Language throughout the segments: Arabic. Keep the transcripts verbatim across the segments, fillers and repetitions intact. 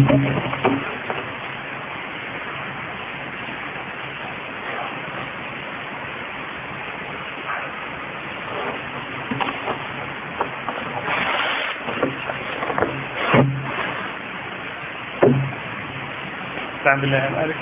استعن بالله مالك.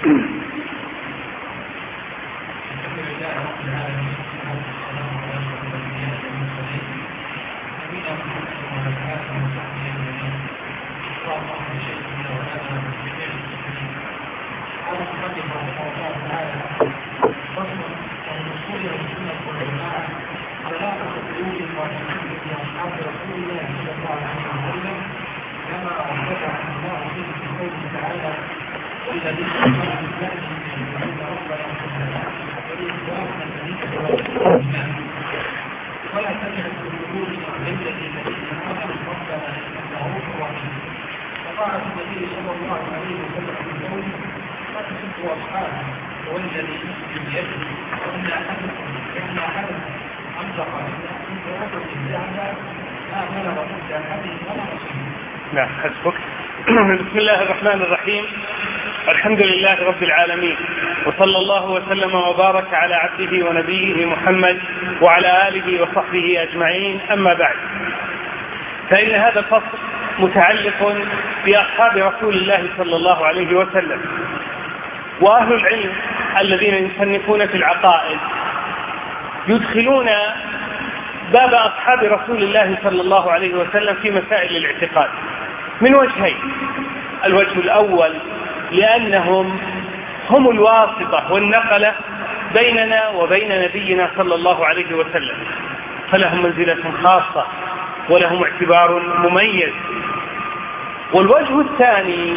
نعم حسبك. بسم الله الرحمن الرحيم. الحمد لله رب العالمين، وصلى الله وسلم وبارك على عبده ونبيه محمد وعلى آله وصحبه أجمعين. أما بعد، فإن هذا الفصل متعلق بأصحاب رسول الله صلى الله عليه وسلم. وأهل العلم الذين يصنفون في العقائد يدخلون باب أصحاب رسول الله صلى الله عليه وسلم في مسائل الاعتقاد من وجهين. الوجه الأول لأنهم هم الواسطة والنقلة بيننا وبين نبينا صلى الله عليه وسلم، فلهم منزلة خاصة ولهم اعتبار مميز. والوجه الثاني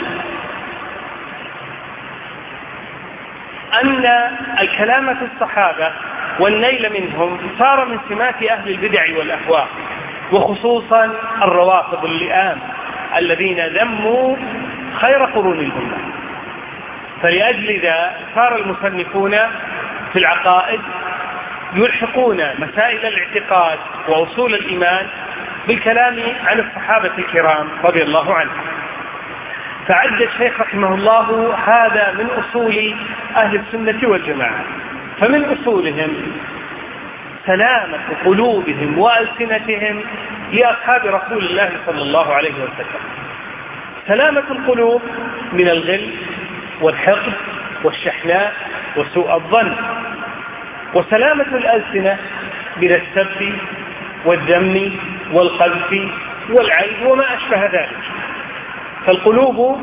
أن الكلام في الصحابة والنيل منهم صار من سمات أهل البدع والأهواء، وخصوصا الروافض اللئام الذين ذموا خير قرون الأمة. فلأجل ذا صار المصنفون في العقائد يلحقون مسائل الاعتقاد وأصول الإيمان بالكلام عن الصحابة الكرام رضي الله عنهم. فعد الشيخ رحمه الله هذا من أصول أهل السنة والجماعة. فمن أصولهم سلامة قلوبهم وألسنتهم لأصحاب رسول الله صلى الله عليه وسلم. سلامة القلوب من الغل والحقد والشحناء وسوء الظن، وسلامة الألسنة من السب والذم والقذف والعيب وما أشبه ذلك. فالقلوب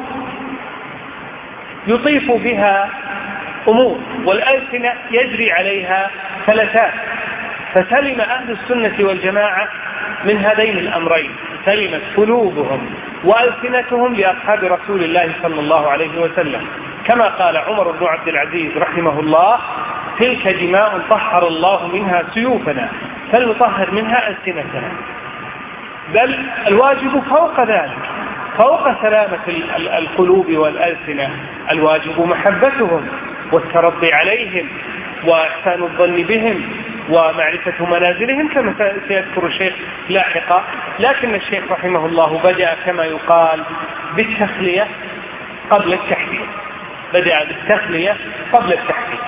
يطيف بها أمور، والألسنة يجري عليها فلتات. فسلم أهل السنة والجماعة من هذين الأمرين، سلمت قلوبهم وألسنتهم لأصحاب رسول الله صلى الله عليه وسلم، كما قال عمر بن عبد العزيز رحمه الله: تلك دماء طهر الله منها سيوفنا فلنطهر منها ألسنتنا. بل الواجب فوق ذلك، فوق سلامة القلوب والألسنة، الواجب محبتهم والترضي عليهم وإحسان الظن بهم ومعرفة منازلهم، كما سيذكر الشيخ لاحقا. لكن الشيخ رحمه الله بدأ كما يقال بالتخلية قبل التحديد، بدأ بالتخلية قبل التحديد.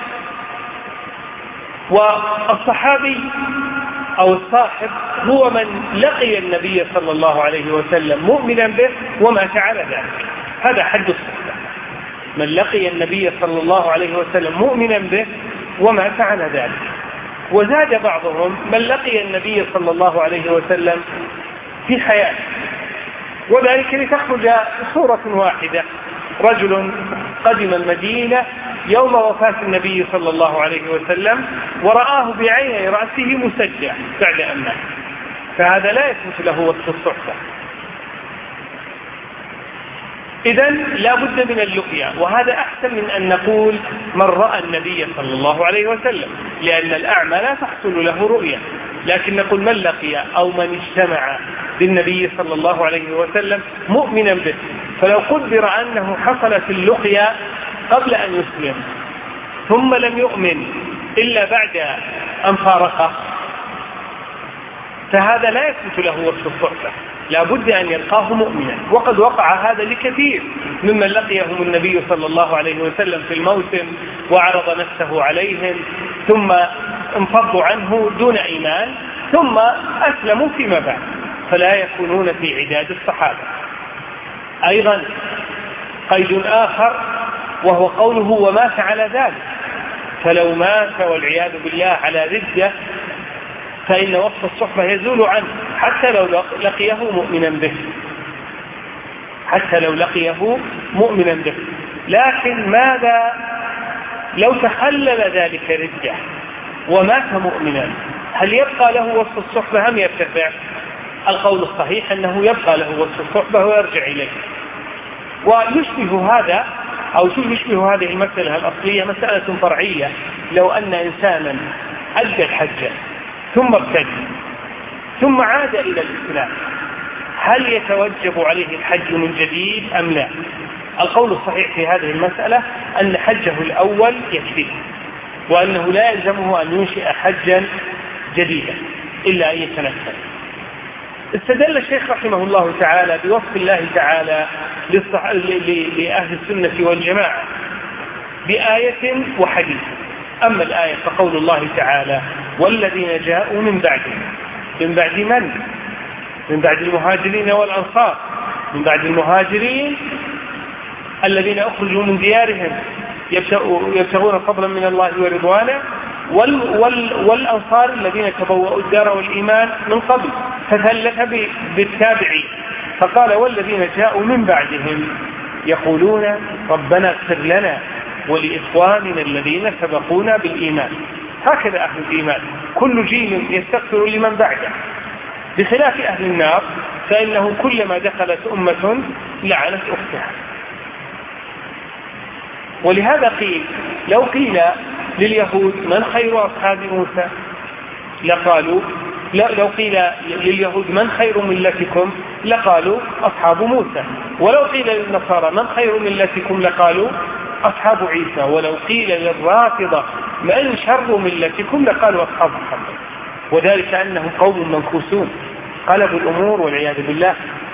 والصحابي أو الصاحب هو من لقي النبي صلى الله عليه وسلم مؤمنا به ومات على ذلك، هذا حد الصحبة، من لقي النبي صلى الله عليه وسلم مؤمنا به ومات على ذلك. وزاد بعضهم من لقي النبي صلى الله عليه وسلم في حياته، وذلك لتخرج صورة واحدة: رجل قدم المدينة يوم وفاة النبي صلى الله عليه وسلم ورآه بعيني رأسه مسجع بعد أن مات، فهذا لا يثبت له وصف الصحبة. إذن لا بد من اللقيا، وهذا أحسن من أن نقول من رأى النبي صلى الله عليه وسلم، لأن الأعمى لا تحصل له رؤية، لكن نقول من لقي أو من اجتمع بالنبي صلى الله عليه وسلم مؤمنا به. فلو قدر أنه حصلت اللقيا قبل أن يسلم ثم لم يؤمن إلا بعد أن فارقه، فهذا لا يثبت له وصف الصحبة، لا بد أن يلقاه مؤمنا. وقد وقع هذا لكثير ممن لقيهم النبي صلى الله عليه وسلم في الموسم وعرض نفسه عليهم ثم انفضوا عنه دون إيمان ثم أسلموا فيما بعد، فلا يكونون في عداد الصحابة. أيضا قيد آخر وهو قوله ومات على ذلك، فلو مات والعياذ بالله على ردة فإن وصف الصحبة يزول عنه حتى لو لقيه مؤمنا به، حتى لو لقيه مؤمنا به. لكن ماذا لو تخلل ذلك ردة ومات مؤمنا، هل يبقى له وصف الصحبة أم يرتفع؟ القول الصحيح أنه يبقى له وصف الصحبة ويرجع إليه. ويشبه هذا أو شو يشبه هذه المسألة الأصلية مسألة فرعية. لو أن إنسانا أدى الحج ثم ارتد ثم عاد إلى الإسلام، هل يتوجب عليه الحج من جديد أم لا؟ القول الصحيح في هذه المسألة أن حجه الأول يكفيه، وأنه لا يلزمه أن ينشئ حجا جديدا إلا أن يتنفذ. استدل الشيخ رحمه الله تعالى بوصف الله تعالى لأهل السنة والجماعة بآية وحديث. أما الآية فقول الله تعالى والذين جاءوا من بعدهم، من بعد من؟ من بعد المهاجرين والأنصار، من بعد المهاجرين الذين أخرجوا من ديارهم يبتغون فضلا من الله ورضوانا، وال وال والأنصار الذين تبوأوا الدار والإيمان من قبل، فثلث بالتابعين فقال والذين جاءوا من بعدهم يقولون ربنا اغفر لنا ولإخواننا الذين سبقونا بالإيمان. هكذا أهل الإيمان، كل جيل يستغفر لمن بعده، بخلاف أهل النار فإنه كلما دخلت أمة لعنت أختها. ولهذا قيل لو قيل لليهود من خير أصحاب موسى لقالوا، لو قيل لليهود من خير ملتكم لقالوا أصحاب موسى، ولو قيل للنصارى من خير ملتكم لقالوا أصحاب عيسى، ولو قيل للرافضة من شر ملتكم لقالوا أصحاب محمد. وذلك أنهم قوم منكوسون قلبوا الأمور والعياذ بالله.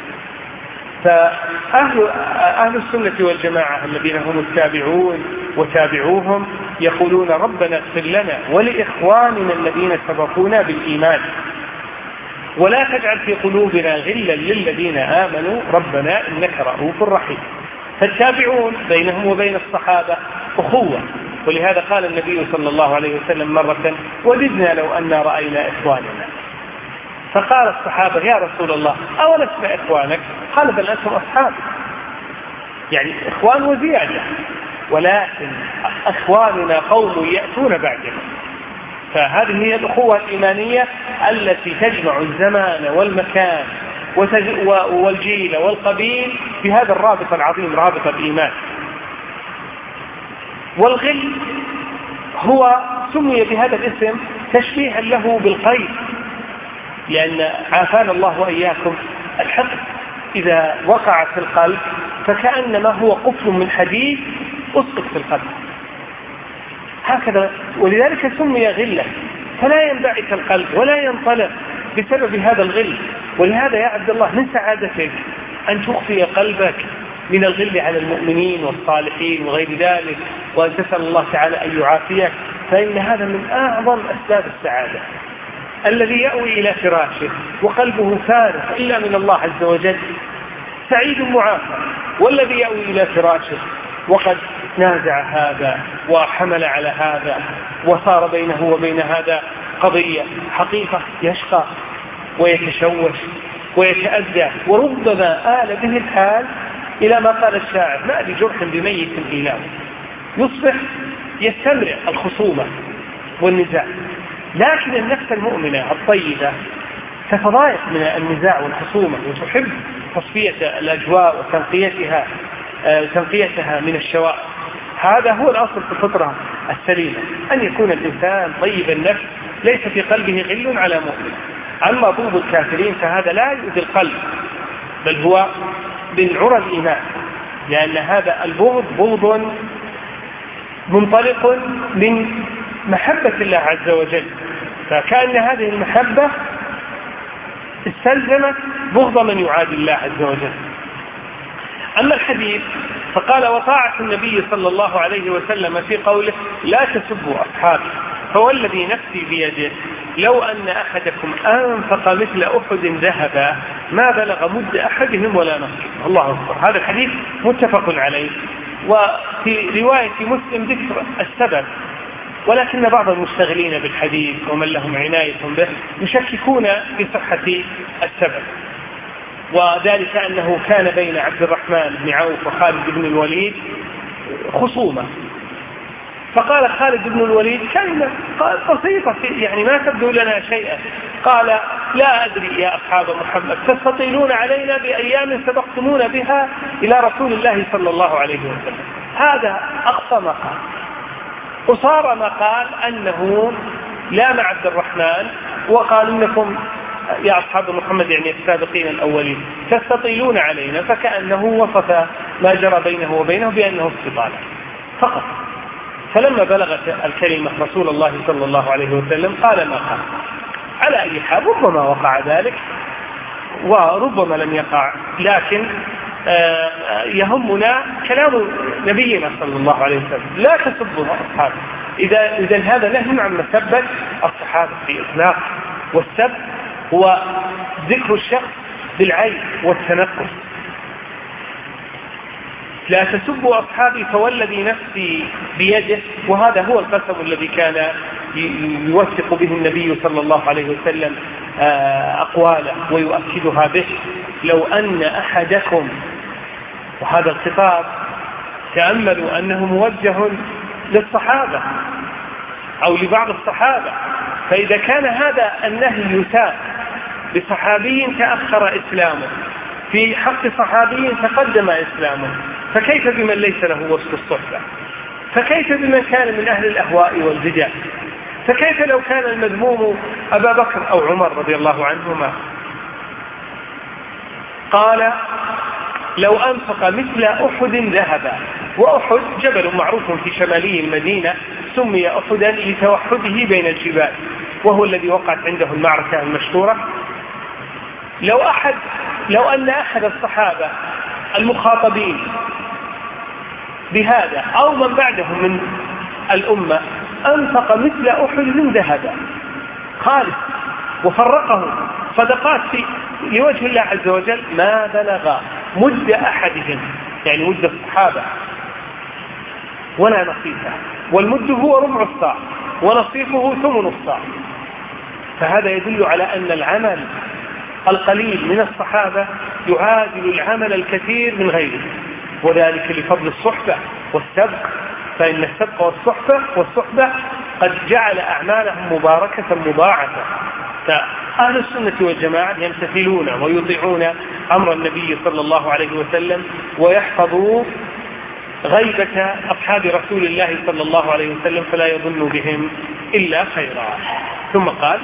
فأهل أهل السنة والجماعة الذين هم التابعون وتابعوهم يقولون ربنا اغفر لنا ولإخواننا الذين سبقونا بالإيمان ولا تجعل في قلوبنا غلا للذين آمنوا ربنا إنك رؤوف رحيم. فالتابعون بينهم وبين الصحابة أخوة، ولهذا قال النبي صلى الله عليه وسلم مرة وددنا لو أن رأينا إخواننا، فقال الصحابة يا رسول الله أولسنا إخوانك؟ قال بل أنتم أصحاب، يعني إخوان وزيادة، ولكن أخواننا قوم يأتون بعدنا. فهذه هي الأخوة الإيمانية التي تجمع الزمان والمكان والجيل والقبيل في هذا الرابط العظيم، رابط الإيمان. والغل هو سمي بهذا الاسم تشبيها له بالقيد، لأن عافانا الله وإياكم الحقد إذا وقع في القلب فكأنما هو قفل من حديد أسقط في القلب هكذا، ولذلك سمي غلا، فلا ينبعث القلب ولا ينطلق بسبب هذا الغل. ولهذا يا عبد الله من سعادتك أن تخفي قلبك من الغل على المؤمنين والصالحين وغير ذلك، وأن تسأل الله تعالى أن يعافيك، فإن هذا من أعظم أسباب السعادة. الذي يأوي إلى فراشه وقلبه فارغ إلا من الله عز وجل سعيد معافى، والذي يأوي إلى فراشه وقد نازع هذا وحمل على هذا وصار بينه وبين هذا قضية حقيقة يشقى ويتشوش ويتأذى، وربما آل به الحال إلى ما قال الشاعر ما بجرح بميت إيلام، يصبح يستمر الخصومة والنزاع. لكن النفس المؤمنة الطيبة تتضايق من النزاع والخصومة وتحب تصفية الأجواء وتنقيتها تنقيتها من الشوائب. هذا هو الأصل في الفطرة السليمة، أن يكون الإنسان طيب النفس ليس في قلبه غل على مؤمن. أما بغض الكافرين فهذا لا يؤذي القلب، بل هو من عرى الإيمان، لأن هذا البغض بغض منطلق من محبة الله عز وجل، فكأن هذه المحبة استلزمت بغض من يعادي الله عز وجل. أما الحديث فقال وطاعة النبي صلى الله عليه وسلم في قوله لا تسبوا أصحابي فوالذي نفسي بيده لو أن أحدكم أنفق مثل أحد ذهبا ما بلغ مد أحدهم ولا نصيبه. الله أكبر. هذا الحديث متفق عليه. وفي رواية مسلم ذكر السبب، ولكن بعض المشتغلين بالحديث ومن لهم عناية به يشككون في صحة السبب، وذلك أنه كان بين عبد الرحمن بن عوف وخالد بن الوليد خصومة، فقال خالد بن الوليد كلمة بسيطة يعني ما تبدو لنا شيئا، قال لا أدري يا أصحاب محمد تستطيلون علينا بأيام سبقتمون بها إلى رسول الله صلى الله عليه وسلم. هذا أقصى ما قال. أصار ما قال أنه لام عبد الرحمن وقال إنكم يا أصحاب محمد يعني السابقين الأولين تستطيلون علينا، فكأنه وصف ما جرى بينه وبينه بأنه استطالة فقط. فلما بلغت الكلمة رسول الله صلى الله عليه وسلم قال ما قال. على أي حال ربما وقع ذلك وربما لم يقع، لكن يهمنا كلام نبينا صلى الله عليه وسلم لا تسبوا أصحابه. إذا إذا هذا نهي عن مسبة الصحابة في إطلاق، والسب هو ذكر الشخص بالعيب والتنقص. لا تسبوا أصحابي فوالذي نفسي بيده، وهذا هو القسم الذي كان يوثق به النبي صلى الله عليه وسلم أقواله ويؤكدها به. لو أن أحدكم، وهذا الخطاب تأملوا أنه موجه للصحابة أو لبعض الصحابة، فإذا كان هذا النهي يساء بصحابي تأخر إسلامه في حق صحابي تقدم إسلامه، فكيف بمن ليس له وسط الصحبة؟ فكيف بمن كان من أهل الأهواء والبدع؟ فكيف لو كان المذموم أبا بكر أو عمر رضي الله عنهما؟ قال لو أنفق مثل أحد ذهبا، وأحد جبل معروف في شمالي المدينة سمي أحدا لتوحده بين الجبال، وهو الذي وقعت عنده المعركة المشهورة. لو أحد لو أن أحد الصحابة المخاطبين بهذا أو من بعدهم من الأمة أنفق مثل أحد ذهبا خالص وفرقه صدقات لوجه الله عز وجل ما بلغ مد أحدهم، يعني مد الصحابة، ولا نصيفه، والمد هو ربع الصاع ونصيفه ثمن الصاع. فهذا يدل على أن العمل القليل من الصحابة يعادل العمل الكثير من غيره، وذلك لفضل الصحبة والسبق، فإن السبق والصحبة والصحبة قد جعل أعمالهم مباركة مضاعفة. فأهل السنة والجماعة يمتثلون ويطيعون أمر النبي صلى الله عليه وسلم ويحفظوا غيبة أصحاب رسول الله صلى الله عليه وسلم، فلا يظن بهم إلا خيرا. ثم قال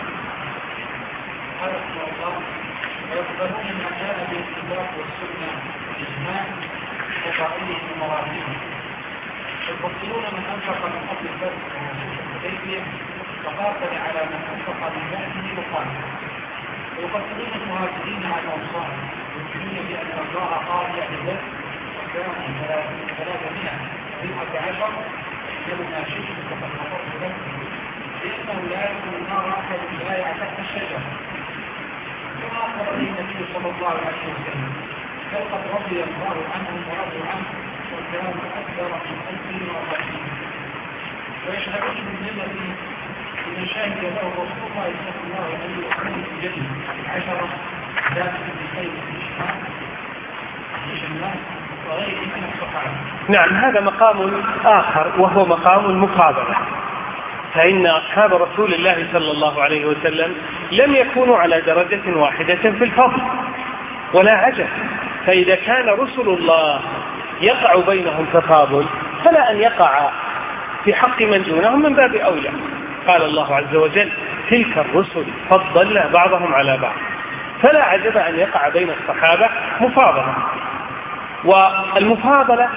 ويقبلون ما جاء بالاتفاق والسنة والإجماع وقائله المراجع، يفضلون من أنفق من قبل البدء والحديبية وقاتل على من أنفق من بعده وقاتل، ويفضلون المهاجرين على الأنصار ويؤمنون بأن الله قال يعتذر وكان ثلاثمائة وتسعة عشر لما شئت فقد غفرت لكم، لأنه لا يكون النار أحد لا يعتقد الشجر، كما أخبر به النبي صلى الله عليه وسلم بل قد رضي الله عنهم ورضوا عنه وكانوا أكثر من ألف وأربعين. ويشهدون بالنعمة لمن شهد له رسول الله صلى الله عليه وسلم في جنة عشرة ذات بخير الإجماع الناس وغيره من الصحابة. نعم، هذا مقام آخر وهو مقام المقابلة، فإن أصحاب رسول الله صلى الله عليه وسلم لم يكونوا على درجة واحدة في الفضل ولا عجب، فإذا كان رسل الله يقع بينهم تفاضل فلا أن يقع في حق من دونهم من باب أولى. قال الله عز وجل تلك الرسل فضلنا بعضهم على بعض، فلا عجب أن يقع بين الصحابة مفاضلة. والمفاضلة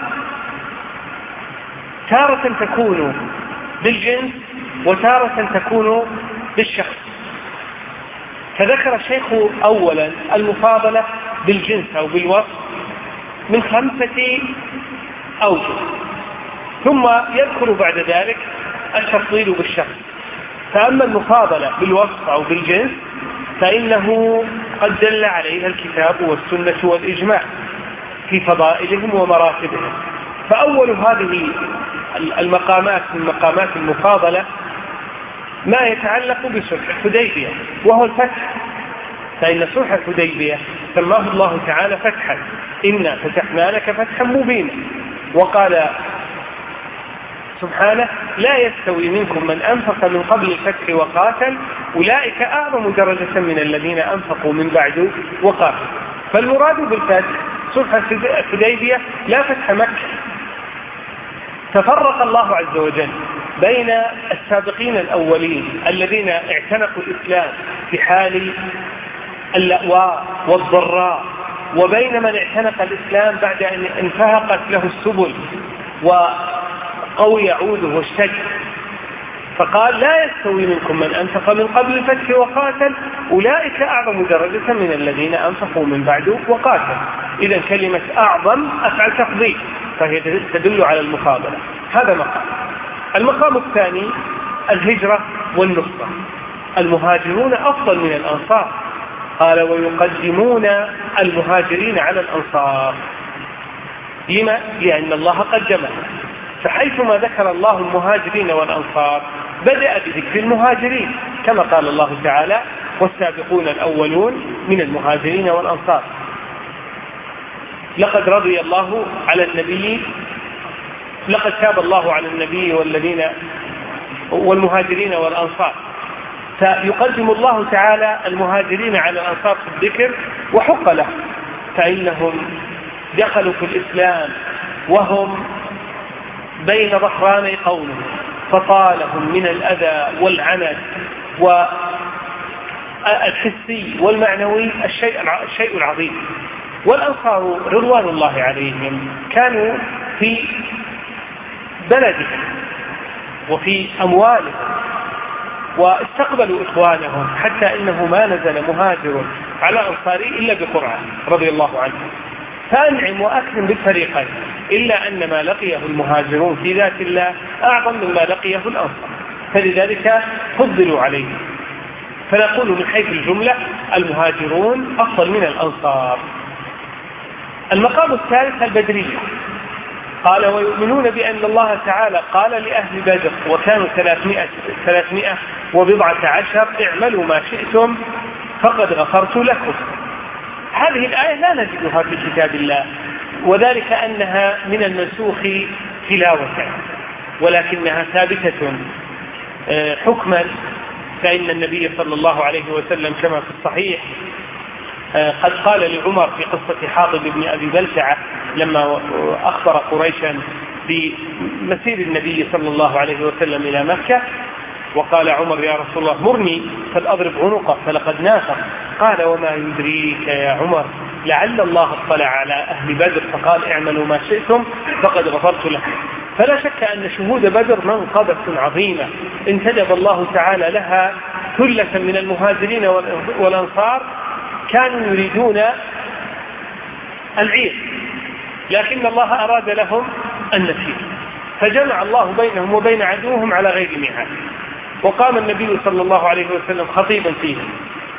تارة تكون بالجنس وتارة تكون بالشخص. فذكر الشيخ أولا المفاضلة بالجنس أو بالوصف من خمسة أوجه، ثم يذكر بعد ذلك التفضيل بالشخص. فأما المفاضلة بالوصف أو بالجنس فإنه قد دل عليها الكتاب والسنة والإجماع في فضائلهم ومراتبهم. فأول هذه المقامات من مقامات المفاضلة ما يتعلق بصلح الحديبية وهو الفتح، فإن صلح الحديبية سماه الله تعالى فتحا، إنا فتحنا لك فتحا مبينا. وقال سبحانه لا يستوي منكم من أنفق من قبل الفتح وقاتل أولئك أعظم درجة من الذين أنفقوا من بعد وقاتل. فالمراد بالفتح صلح الحديبية لا فتح مكة. تفرق الله عز وجل بين السابقين الأولين الذين اعتنقوا الإسلام في حال اللأواء والضراء، وبين من اعتنق الإسلام بعد أن انفهقت له السبل وقوي عوده واشتد. فقال لا يستوي منكم من أنفق من قبل الفتح وقاتل أولئك أعظم درجة من الذين أنفقوا من بعد وقاتل. إذا كلمة أعظم أفعل تفضيل، فهي تدل على المفاضلة. هذا مقام. المقام الثاني الهجرة والنصرة. المهاجرون أفضل من الأنصار، قال ويقدمون المهاجرين على الأنصار. لما؟ لأن الله قدمه. فحيثما ذكر الله المهاجرين والأنصار بدأ بذكر المهاجرين، كما قال الله تعالى والسابقون الأولون من المهاجرين والأنصار. لقد رضي الله على النبي لقد تاب الله على النبي والذين والمهاجرين والأنصار. فيقدم الله تعالى المهاجرين على الأنصار في الذكر، وحق له، فإنهم دخلوا في الإسلام وهم بين ظهراني قومه، فطالهم من الأذى والعنت والحسي والمعنوي الشيء العظيم. والأنصار رضوان الله عليهم كانوا في بلدهم وفي أموالهم واستقبلوا إخوانهم، حتى إنه ما نزل مهاجر على أنصاري إلا بقرعة رضي الله عنه. فأنعم وأكرم بالفريقين، إلا أن ما لقيه المهاجرون في ذات الله أعظم مما لقيه الأنصار، فلذلك فضلوا عليه. فنقول من حيث الجملة المهاجرون أفضل من الأنصار. المقام الثالث البدرية. قال ويؤمنون بأن الله تعالى قال لأهل بدر وكانوا ثلاثمائة وبضعة عشر اعملوا ما شئتم فقد غفرت لكم. هذه الآية لا نجدها في كتاب الله، وذلك أنها من المنسوخ تلاوة، ولكنها ثابتة حكما. فإن النبي صلى الله عليه وسلم كما في الصحيح قد قال لعمر في قصة حاطب بن أبي بلتعة لما أخبر قريشا بمسير النبي صلى الله عليه وسلم إلى مكة، وقال عمر يا رسول الله مرني فلأضرب عنقه فلقد نافق. قال وما يدريك يا عمر لعل الله اطلع على أهل بدر فقال اعملوا ما شئتم فقد غفرت لكم. فلا شك أن شهود بدر منقبة عظيمة انتدب الله تعالى لها ثلة من المهاجرين والأنصار كانوا يريدون العير، لكن الله أراد لهم النفير، فجمع الله بينهم وبين عدوهم على غير ميعاد. وقام النبي صلى الله عليه وسلم خطيبا فيهم،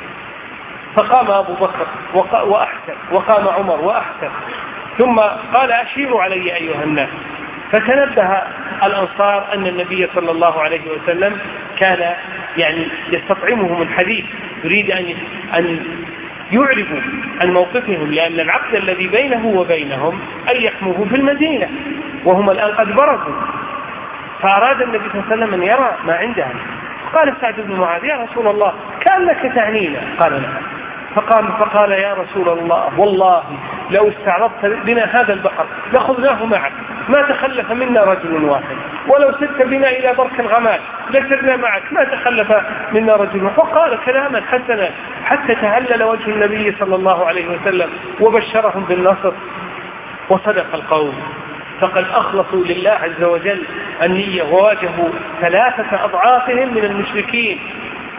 فقام أبو بكر وأحسن، وقام عمر وأحسن، ثم قال أشيروا علي أيها الناس. فتنبه الأنصار أن النبي صلى الله عليه وسلم كان يعني يستطعمهم الحديث، يريد أن أن يعرفوا عن موقفهم، لأن العقد الذي بينه وبينهم أن يحموه في المدينة وهم الآن قد برزوا. فأراد النبي صلى الله عليه وسلم أن يرى ما عندهم. قال سعد بن معاذ يا رسول الله كأنك تعنينا. قال نعم. فقام فقال يا رسول الله والله لو استعرضت بنا هذا البحر لخذناه معك ما تخلف منا رجل واحد، ولو سرت بنا إلى برك الغمام لسرنا معك ما تخلف منا رجل واحد. وقال كلاما حسنا حتى تهلل وجه النبي صلى الله عليه وسلم وبشرهم بالنصر. وصدق القوم، فقد أخلصوا لله عز وجل النية وواجهوا ثلاثة أضعافهم من المشركين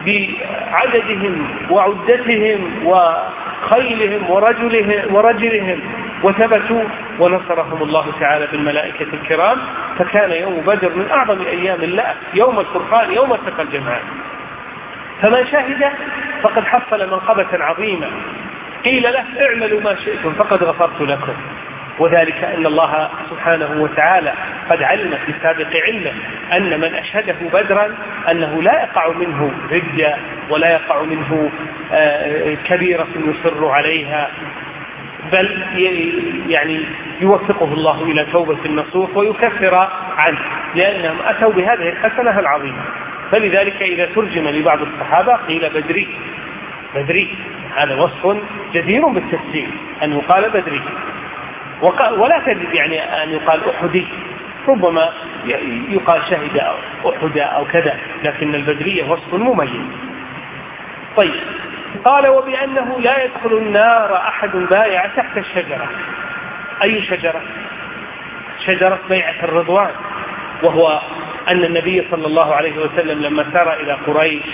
بعددهم وعدتهم وخيلهم ورجلهم, ورجلهم وثبتوا ونصرهم الله تعالى بالملائكة الكرام. فكان يوم بدر من أعظم أيام الله، يوم الفرقان، يوم التقى الجمعان. فمن شهد فقد حصل منقبة عظيمة. قيل له اعملوا ما شئتم فقد غفرت لكم، وذلك أن الله سبحانه وتعالى قد علم في سابق علمه أن من أشهده بدرا أنه لا يقع منه ردة ولا يقع منه كبيرة يصر عليها، بل يعني يوفقه الله إلى توبة النصوح ويكفر عنه، لأنهم أتوا بهذه الحسنة العظيمة. فلذلك إذا ترجم لبعض الصحابة قيل بدري بدري، هذا وصف جدير بالتسجيل أن يقال بدري، ولا تجد يعني أن يقال أحدي، ربما يقال شهد أحد أو كذا، لكن البدرية وصف مميز. طيب، قال وبأنه لا يدخل النار أحد بايع تحت الشجرة. أي شجرة؟ شجرة بيعة الرضوان، وهو أن النبي صلى الله عليه وسلم لما سار إلى قريش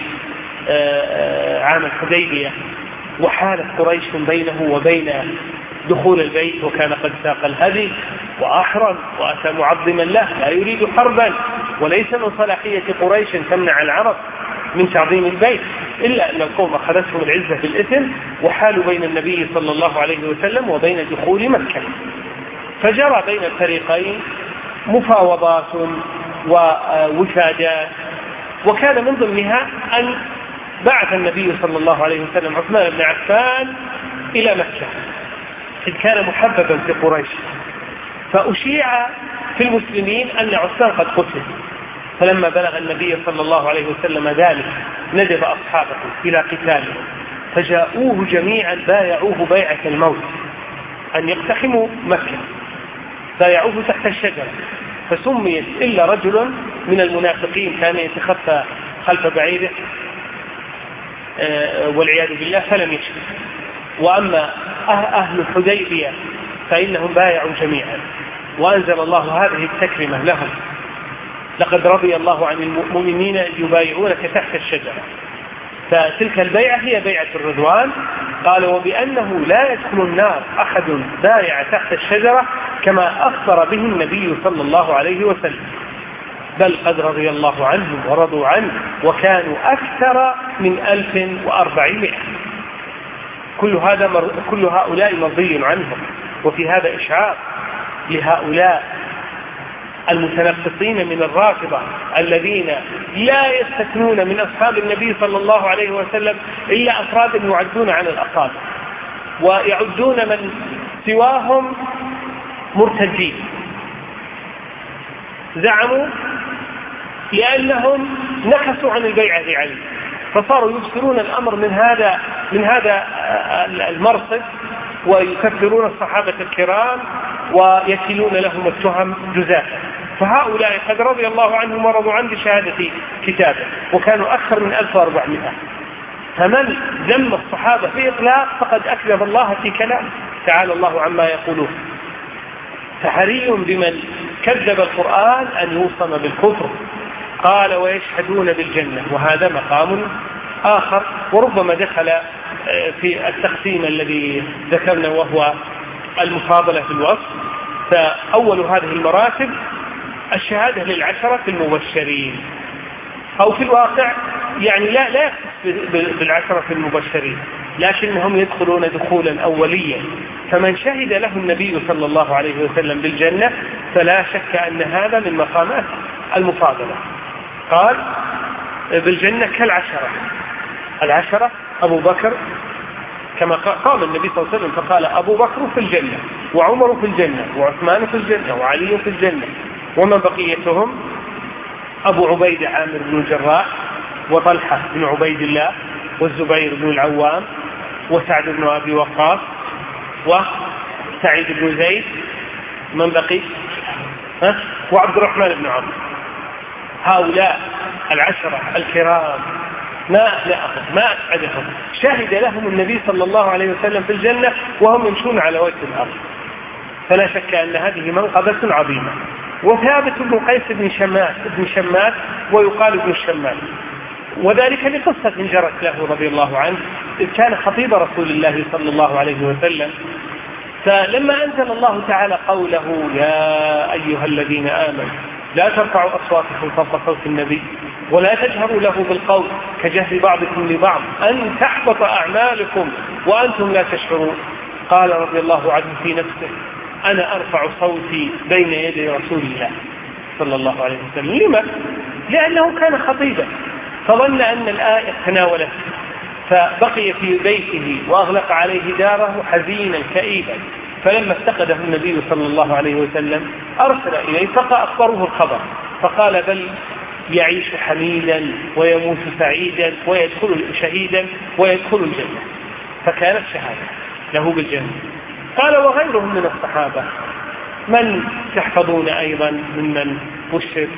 عام الحديبية وحالت قريش بينه وبين دخول البيت، وكان قد ساق الهدي وأحرم وأتى معظما له لا يريد حربا، وليس من صلاحية قريش تمنع العرب من تعظيم البيت، إلا أن القوم أخذتهم العزة بالإثم وحالوا بين النبي صلى الله عليه وسلم وبين دخول مكة. فجرى بين الفريقين مفاوضات ووفادات، وكان من ضمنها أن بعث النبي صلى الله عليه وسلم عثمان بن عفان إلى مكة، إذ كان محببا في قريش. فأشيع في المسلمين أن عثمان قد قتل، فلما بلغ النبي صلى الله عليه وسلم ذلك ندب أصحابه إلى قتاله، فجاءوه جميعا بايعوه بيعة الموت أن يقتحموا مكة، بايعوه تحت الشجرة، فسميت إلا رجل من المنافقين كان يتخفى خلف بعيره والعياذ بالله فلم يشرك. وأما أهل الحديبية فإنهم بايعوا جميعا، وأنزل الله هذه التكرمة لهم: لقد رضي الله عن المؤمنين إذ يبايعونك تحت الشجرة. فتلك البيعة هي بيعة الرضوان. قال وبأنه لا يدخل النار أحد بايع تحت الشجرة كما أخبر به النبي صلى الله عليه وسلم، بل قد رضي الله عنهم ورضوا عنه وكانوا أكثر من ألف وأربعمائة. كل هذا مر... كل هؤلاء مرضي عنهم. وفي هذا إشعار لهؤلاء المتنقصين من الرافضة الذين لا يستثنون من أصحاب النبي صلى الله عليه وسلم إلا أفراد يعدون على الأصابع، ويعدون من سواهم مرتدين. زعموا لأنهم نكسوا عن البيعة عليه، فصاروا يبصرون الأمر من هذا من هذا المرصد، ويكفرون الصحابة الكرام ويكلون لهم التهم جزافا. فهؤلاء قد رضي الله عنهم ورضوا عنه بشهادة كتابه، وكانوا أكثر من ألف وأربعمائة. فمن ذم الصحابة في إطلاق فقد أكذب الله في كلام تعالى الله عما يقولون. فحري بمن كذب القرآن أن يوصم بالكفر. قال ويشهدون بالجنة، وهذا مقام آخر وربما دخل في التقسيم الذي ذكرنا وهو المفاضلة في الوصف. فأول هذه المراتب الشهادة للعشرة المبشرين، أو في الواقع يعني لا لا بالعشرة المبشرين، لكنهم يدخلون دخولا أوليا. فمن شهد له النبي صلى الله عليه وسلم بالجنة فلا شك أن هذا من مقامات المفاضلة. قال بالجنة كالعشرة، العشرة أبو بكر كما قام النبي صلى الله عليه وسلم فقال أبو بكر في الجنة، وعمر في الجنة، وعثمان في الجنة، وعلي في الجنة، ومن بقيتهم أبو عبيدة عامر بن الجراح، وطلحة بن عبيد الله، والزبير بن العوام، وسعد بن أبي وقاص، وسعيد بن زيد، من بقي ها؟ وعبد الرحمن بن عوف. هؤلاء العشرة الكرام ما نأخذ ما أسعدهم، شهد لهم النبي صلى الله عليه وسلم في الجنة وهم يمشون على وجه الأرض. فلا شك أن هذه منقبة عظيمة. وثابت بن قيس بن شماس بن شماس ويقال ابن الشماس، وذلك لقصة جرت له رضي الله عنه، كان خطيب رسول الله صلى الله عليه وسلم، فلما أنزل الله تعالى قوله يا أيها الذين آمنوا لا ترفعوا أصواتكم فوق صوت النبي ولا تجهروا له بالقول كجهر بعضكم لبعض أن تحبط أعمالكم وأنتم لا تشعرون، قال رضي الله عنه في نفسه أنا أرفع صوتي بين يدي رسول الله صلى الله عليه وسلم. لما؟ لأنه كان خطيبا فظن أن الآية تناولته، فبقي في بيته وأغلق عليه داره حزينا كئيبا، فلما افتقده النبي صلى الله عليه وسلم أرسل إليه فأخبره الخبر، فقال بل يعيش حميدا ويموت سعيدا ويدخل شهيدا ويدخل الجنة، فكانت شهادة له بالجنة. قال وغيرهم من الصحابة من تحفظون أيضا ممن بشر؟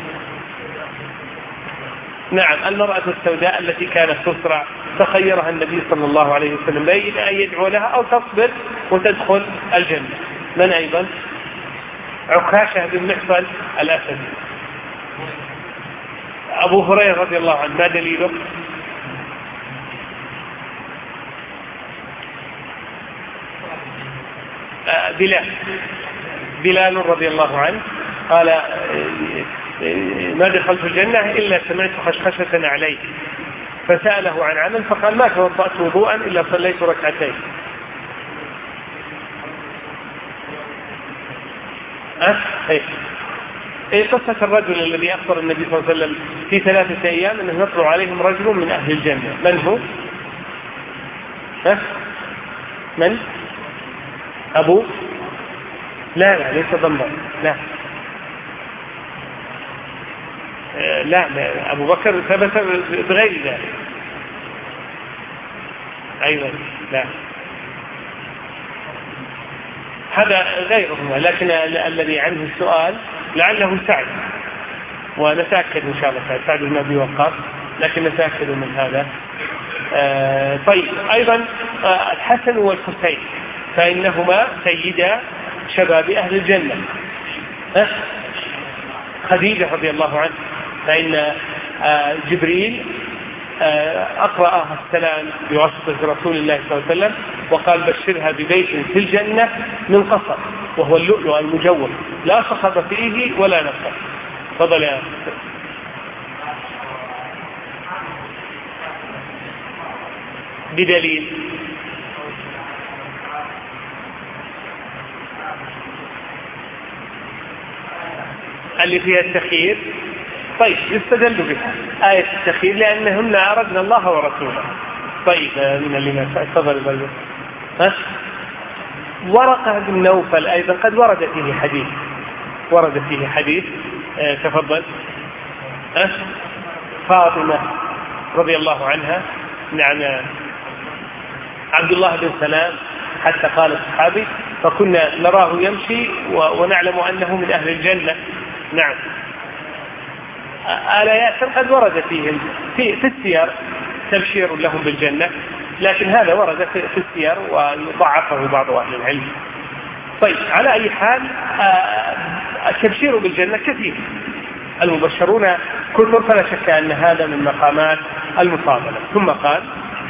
نعم، المرأة السوداء التي كانت تسرع فخيرها النبي صلى الله عليه وسلم بين أن يدعو لها أو تصبر وتدخل الجنة. من أيضا؟ عكاشة بن محصن الأسدي. أبو هريرة رضي الله عنه ما دليله؟ بلال بلال رضي الله عنه قال ما دخلت الجنة إلا سمعت خشخشة عليه، فسأله عن عمل فقال ما توضأت وضوءا إلا صليت ركعتين. أه؟ إيه إيه قصة الرجل الذي أخبر النبي صلى الله عليه وسلم في ثلاثة أيام أنه يطلع عليهم رجل من أهل الجنة، من هو؟ أه؟ من؟ أبو لا لا ليس ضمن لا لا لا أبو بكر ثبت بغير ذلك أيضا لا هذا غيره، لكن الذي عنه السؤال لعله سعد، ونتأكد إن شاء الله سعد بن أبي وقاص، لكن نتأكد من هذا. آه طيب أيضا آه الحسن والحسين فإنهما سيدا شباب أهل الجنة. أه؟ خديجة رضي الله عنها فإن آه جبريل آه أقرأها السلام بواسطة رسول الله صلى الله عليه وسلم وقال بشرها ببيت في الجنة من قصر وهو اللؤلؤ المجوف لا صخب فيه ولا نفر. تفضل يا بدليل اللي فيها التخيير. طيب يستدل بها آية التخيير لأنهن أردنا الله ورسوله. طيب من اللي ما تفضل البلد. ها ورقة بن نوفل أيضا قد ورد فيه حديث ورد فيه حديث آه تفضل. ها فاطمة رضي الله عنها نعم عبد الله بن سلام حتى قال الصحابي فكنا نراه يمشي ونعلم أنه من أهل الجنة. نعم آيات قد ورد فيهم في, في السير تبشير لهم بالجنة، لكن هذا ورد في, في السير وضعفه بعض أهل العلم. طيب على أي حال التبشير بالجنة كثير، المبشرون كثر، فلا شك أن هذا من مقامات المفاضلة. ثم قال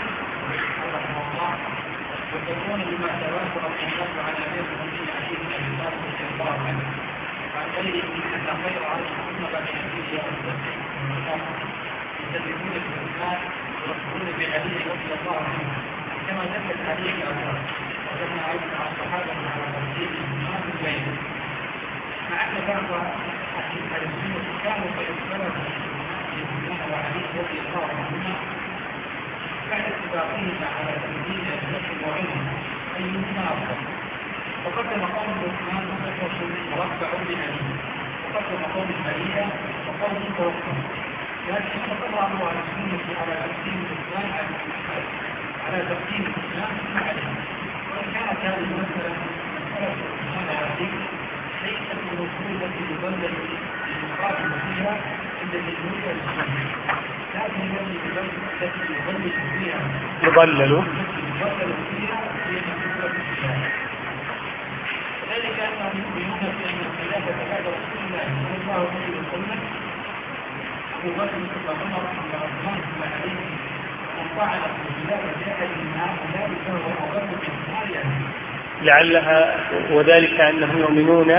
كما ذكر الحديث الأول وجدنا أيضا عن الصحابة على تفسير الإيمان بالغيب، مع أن بعض أهل السنة كانوا قد اختلفوا في الإيمان وحديث رضي الله عنهما بعد اتفاقهم على تنزيل الذكر وعلم أيهما أفضل، فقدم قول الإيمان صحة مربع بأبيه وقدم قول المريئة وقول التوكل، لكن استقر أهل السنة على تقديم الإسلام على الإسلام على تقديم الإسلام عليه، وإن كانت هذه المسألة مسألة الإسلام العظيم ليست المفروضة ببلد المقابل فيها عند الجمهور الإسلامي، لكن التي يبلد فيها يضلل يبلد فيها هي مسألة الإسلام، وذلك أنهم يؤمنون بأن الخلافة بعد رسول الله صلى الله عليه وسلم أبو بكر وعمر وعثمان وعلي ومن فعل في خلافة أحد من هؤلاء فهو أضل من هذه. لعلها وذلك أنهم يؤمنون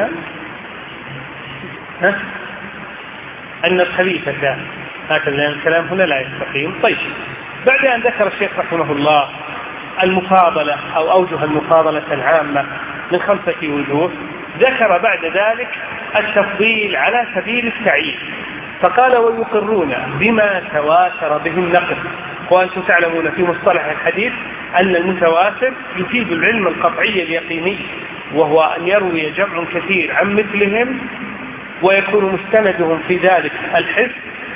ها؟ أن الخليفة هكذا، لأن الكلام هنا لا يستقيم. طيب، بعد أن ذكر الشيخ رحمه الله المفاضلة أو أوجه المفاضلة العامة من خمسة وجوه، ذكر بعد ذلك التفضيل على سبيل التعيين، فقال ويقرون بما تواتر به النقل. وأنتم تعلمون في مصطلح الحديث أن المتواتر يفيد العلم القطعي اليقيني، وهو أن يروي جمع كثير عن مثلهم ويكون مستندهم في ذلك الحس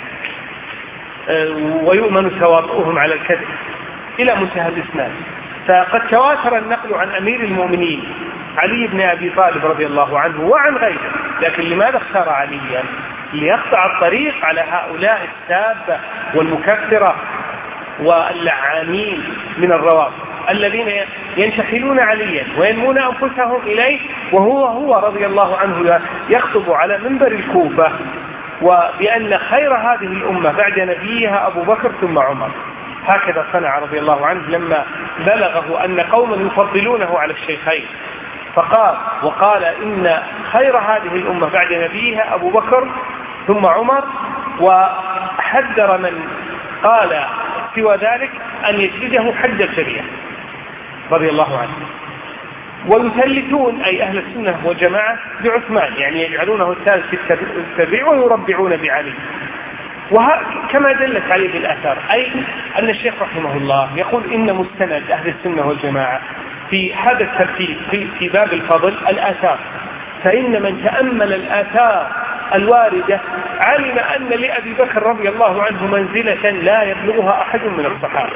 ويؤمن تواطؤهم على الكذب إلى منتهى الإسناد. فقد تواتر النقل عن أمير المؤمنين علي بن أبي طالب رضي الله عنه وعن غيره، لكن لماذا اختار عليا؟ ليقطع الطريق على هؤلاء السابة والمكفرة واللعانين من الروافض الذين ينتحلون عليا وينمون أنفسهم إليه، وهو هو رضي الله عنه يخطب على منبر الكوفة وبأن خير هذه الأمة بعد نبيها أبو بكر ثم عمر. هكذا صنع رضي الله عنه لما بلغه أن قوما يفضلونه على الشيخين، فقال وقال إن خير هذه الأمة بعد نبيها أبو بكر ثم عمر، وحذر من قال سوى ذلك أن يجلده حد الشريعة رضي الله عنه. ويثلثون أي أهل السنة والجماعة بعثمان، يعني يجعلونه الثالث في التبع ويربعون بعلي. وكما دلت عليه بالآثار، أي أن الشيخ رحمه الله يقول إن مستند أهل السنة والجماعة في هذا الترتيب في باب الفضل الآثار، فإن من تأمل الآثار الواردة علم أن لأبي بكر رضي الله عنه منزلة لا يبلغها أحد من الصحابة،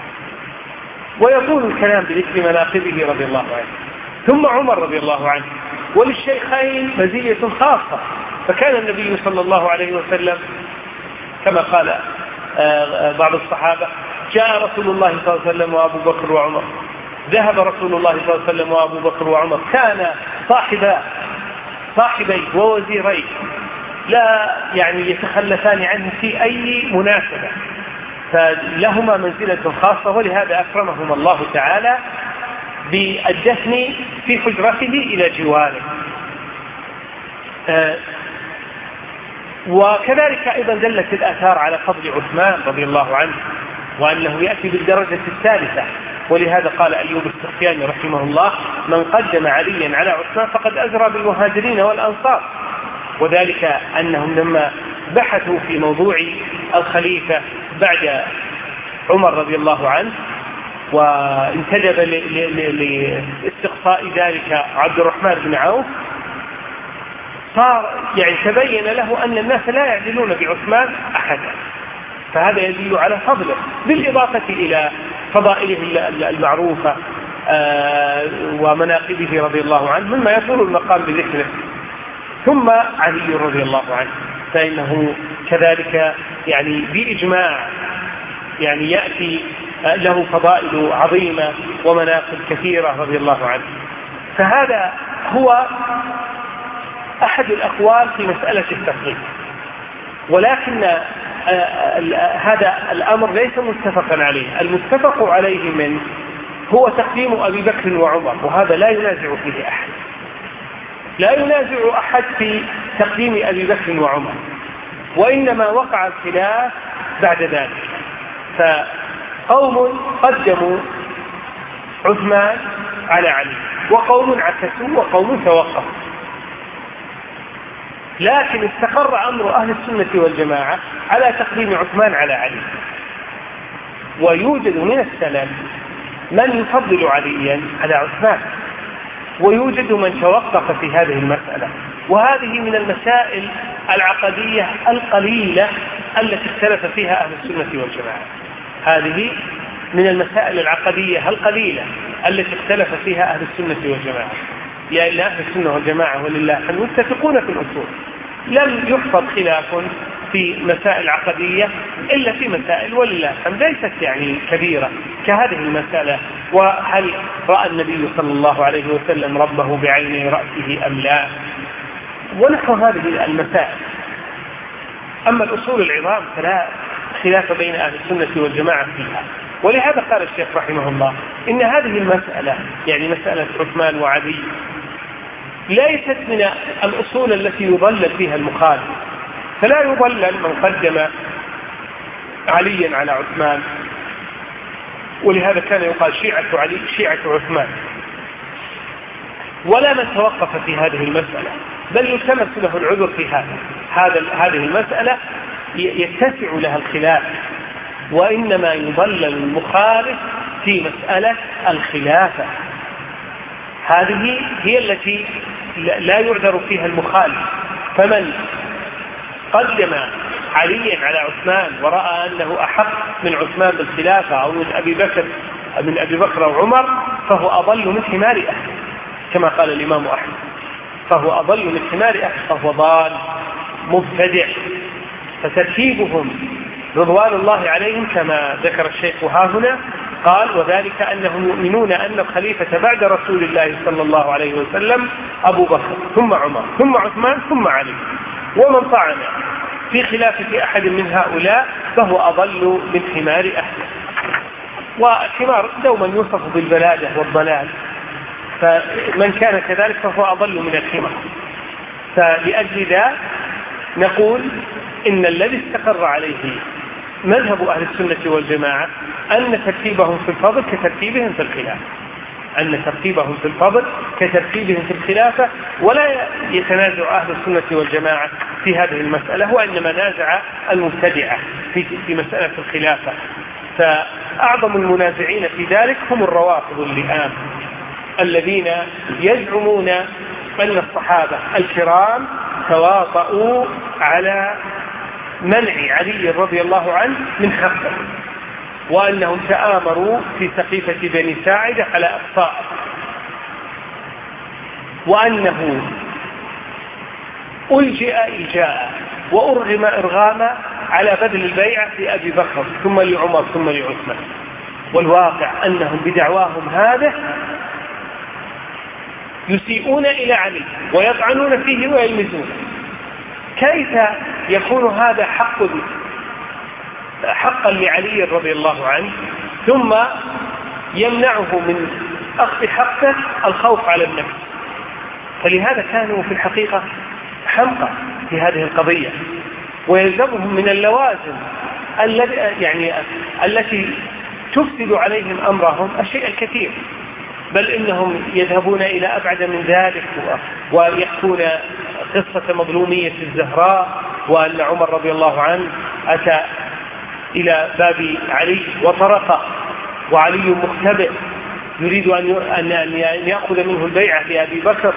ويطول الكلام بذكر مناقبه رضي الله عنه. ثم عمر رضي الله عنه، وللشيخين مزية خاصة، فكان النبي صلى الله عليه وسلم كما قال بعض الصحابة جاء رسول الله صلى الله عليه وسلم وأبو بكر وعمر، ذهب رسول الله صلى الله عليه وسلم وأبو بكر وعمر، كان صاحبا صاحبي ووزيري لا يعني يتخلفان عنه في أي مناسبة، فلهما منزلة خاصة، ولهذا أكرمهما الله تعالى بالدفن في حجرته إلى جواره. آه وكذلك أيضا دلت الآثار على فضل عثمان رضي الله عنه، وأنه يأتي بالدرجة الثالثة، ولهذا قال أيوب السختياني رحمه الله من قدم عليا على عثمان فقد أزرى بالمهاجرين والأنصار، وذلك أنهم لما بحثوا في موضوع الخليفة بعد عمر رضي الله عنه وانتدب لاستقصاء ذلك عبد الرحمن بن عوف، صار يعني تبين له أن الناس لا يعدلون بعثمان أحدا، فهذا يدل على فضله، بالإضافة إلى فضائله المعروفة ومناقبه رضي الله عنه مما يطول المقام بذكره. ثم علي رضي الله عنه، فإنه كذلك يعني بإجماع يعني يأتي له فضائل عظيمة ومناقب كثيرة رضي الله عنه. فهذا هو أحد الأقوال في مسألة التفضيل، ولكن هذا الأمر ليس متفقا عليه. المتفق عليه من هو تقديم أبي بكر وعمر، وهذا لا ينازع فيه أحد، لا ينازع أحد في تقديم أبي بكر وعمر، وإنما وقع الخلاف بعد ذلك، فقوم قدموا عثمان على علي، وقوم عكسوا، وقوم توقفوا. لكن استقر أمر أهل السنة والجماعة على تقديم عثمان على علي، ويوجد من السلف من يفضل عليا على عثمان، ويوجد من توقف في هذه المسألة. وهذه من المسائل العقدية القليلة التي اختلف فيها أهل السنة والجماعة، هذه من المسائل العقدية القليلة التي اختلف فيها أهل السنة والجماعة، لأن أهل السنة والجماعة ولله متفقون في الأصول، لم يحفظ خلاف في مسائل عقدية إلا في مسائل ولله الحمد ليست يعني كبيرة كهذه المسألة، وهل رأى النبي صلى الله عليه وسلم ربه بعيني رأسه أم لا، ونحو هذه المسائل. أما الأصول العظام فلا خلاف بين أهل السنة والجماعة فيها. ولهذا قال الشيخ رحمه الله إن هذه المسألة يعني مسألة عثمان وعلي ليست من الأصول التي يضلل فيها المخالف، فلا يضلل من قدم عليا على عثمان، ولهذا كان يقال شيعة علي شيعة عثمان، ولا من توقف في هذه المسألة، بل يلتمس له العذر في هذا هذا هذه المسألة يتسع لها الخلاف، وإنما يضلل المخالف في مسألة الخلافة. هذه هي التي لا يعذر فيها المخالف. فمن قدم عليا على عثمان ورأى أنه أحق من عثمان بالخلافة أو من أبي بكر من أبي بكر أو عمر فهو أضل من حمار أهله، كما قال الإمام أحمد، فهو أضل من حمار أهله، فهو ضال مبتدع. فترتيبهم رضوان الله عليهم كما ذكر الشيخ ها هنا قال: وذلك أنهم يؤمنون أن الخليفة بعد رسول الله صلى الله عليه وسلم أبو بكر ثم عمر ثم عثمان ثم علي، ومن طعن في خلافة أحد من هؤلاء فهو أضل من حمار أهله. والحمار دوما يوصف بالبلادة والضلال، فمن كان كذلك فهو أضل من الحمار. فلأجل ذا نقول إن الذي استقر عليه مذهب أهل السنة والجماعة أن ترتيبهم في الفضل كترتيبهم في الخلافة، أن ترتيبهم في الفضل كترتيبهم في الخلافة، ولا يتنازع أهل السنة والجماعة في هذه المسألة، وإنما نازع المبتدعة في في مسألة الخلافة. فأعظم المنازعين في ذلك هم الروافض اللئام الذين يزعمون أن الصحابة الكرام تواطؤوا على منع علي رضي الله عنه من حقه، وأنهم تآمروا في سقيفة بني ساعدة على أقصاء، وأنه ألجئ إلجاء وأرغم إرغاما على بذل البيعة في أبي بكر ثم لعمر ثم لعثمان. والواقع أنهم بدعواهم هذا يسيئون إلى علي ويطعنون فيه ويلمزونه. كيف يكون هذا حق حقا لعلي رضي الله عنه ثم يمنعه من أخذ حقه الخوف على النفس؟ فلهذا كانوا في الحقيقة حمقى في هذه القضية، ويلزمهم من اللوازم الذي يعني التي تفسد عليهم أمرهم الشيء الكثير، بل إنهم يذهبون إلى أبعد من ذلك ويحكون قصة مظلومية الزهراء، وأن عمر رضي الله عنه أتى إلى باب علي وطرقه وعلي مختبئ يريد أن يأخذ منه البيعة لأبي بكر،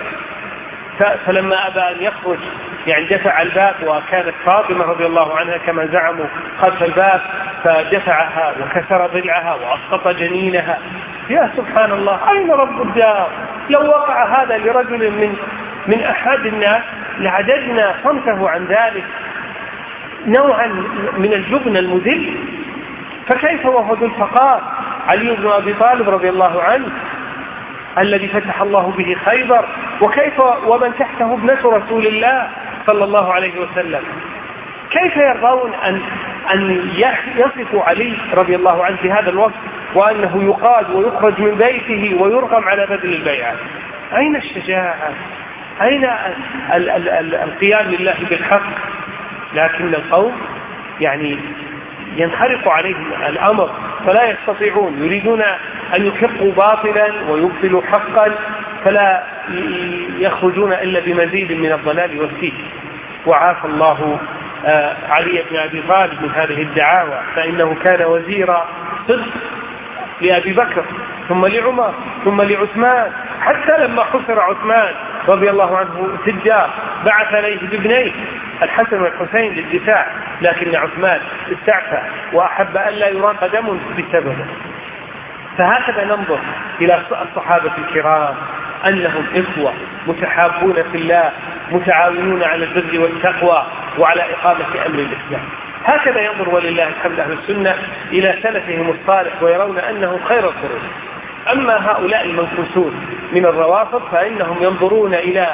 فلما أبى أن يخرج يعني دفع الباب، وكانت فاطمة رضي الله عنها كما زعموا خلف الباب فدفعها وكسر ضلعها وأسقط جنينها. يا سبحان الله، أين رب الدار؟ لو وقع هذا لرجل من من أحد الناس لعددنا صمته عن ذلك نوعا من الجبن المذل، فكيف وهو ذو الفقار علي بن أبي طالب رضي الله عنه الذي فتح الله به خيبر، وكيف ومن تحته ابنة رسول الله صلى الله عليه وسلم؟ كيف يرضون أن أن يصفوا علي رضي الله عنه في هذا الوقت وأنه يقاد ويخرج من بيته ويرغم على بذل البيعة؟ أين الشجاعة؟ أين ال ال ال القيام لله بالحق؟ لكن القوم يعني ينخرق عليهم الأمر فلا يستطيعون، يريدون أن يحقوا باطلا ويبطلوا حقا، فلا يخرجون إلا بمزيد من الضلال والفساد. وعافى الله علي بن أبي طالب من هذه الدعاوى، فإنه كان وزير صدق لأبي بكر ثم لعمر ثم لعثمان، حتى لما حصر عثمان رضي الله عنه في الدار بعث إليه بابنيه الحسن والحسين للدفاع، لكن عثمان استعفى وأحب أن لا يراق دم بسببه. فهكذا ننظر إلى الصحابة الكرام أنهم إخوة متحابون في الله متعاونون على البر والتقوى وعلى إقامة أمر الإسلام. هكذا ينظر ولله الحمد أهل السنة إلى سلفهم الصالح ويرون أنهم خير القرون. أما هؤلاء المنكوسون من الروافض فإنهم ينظرون إلى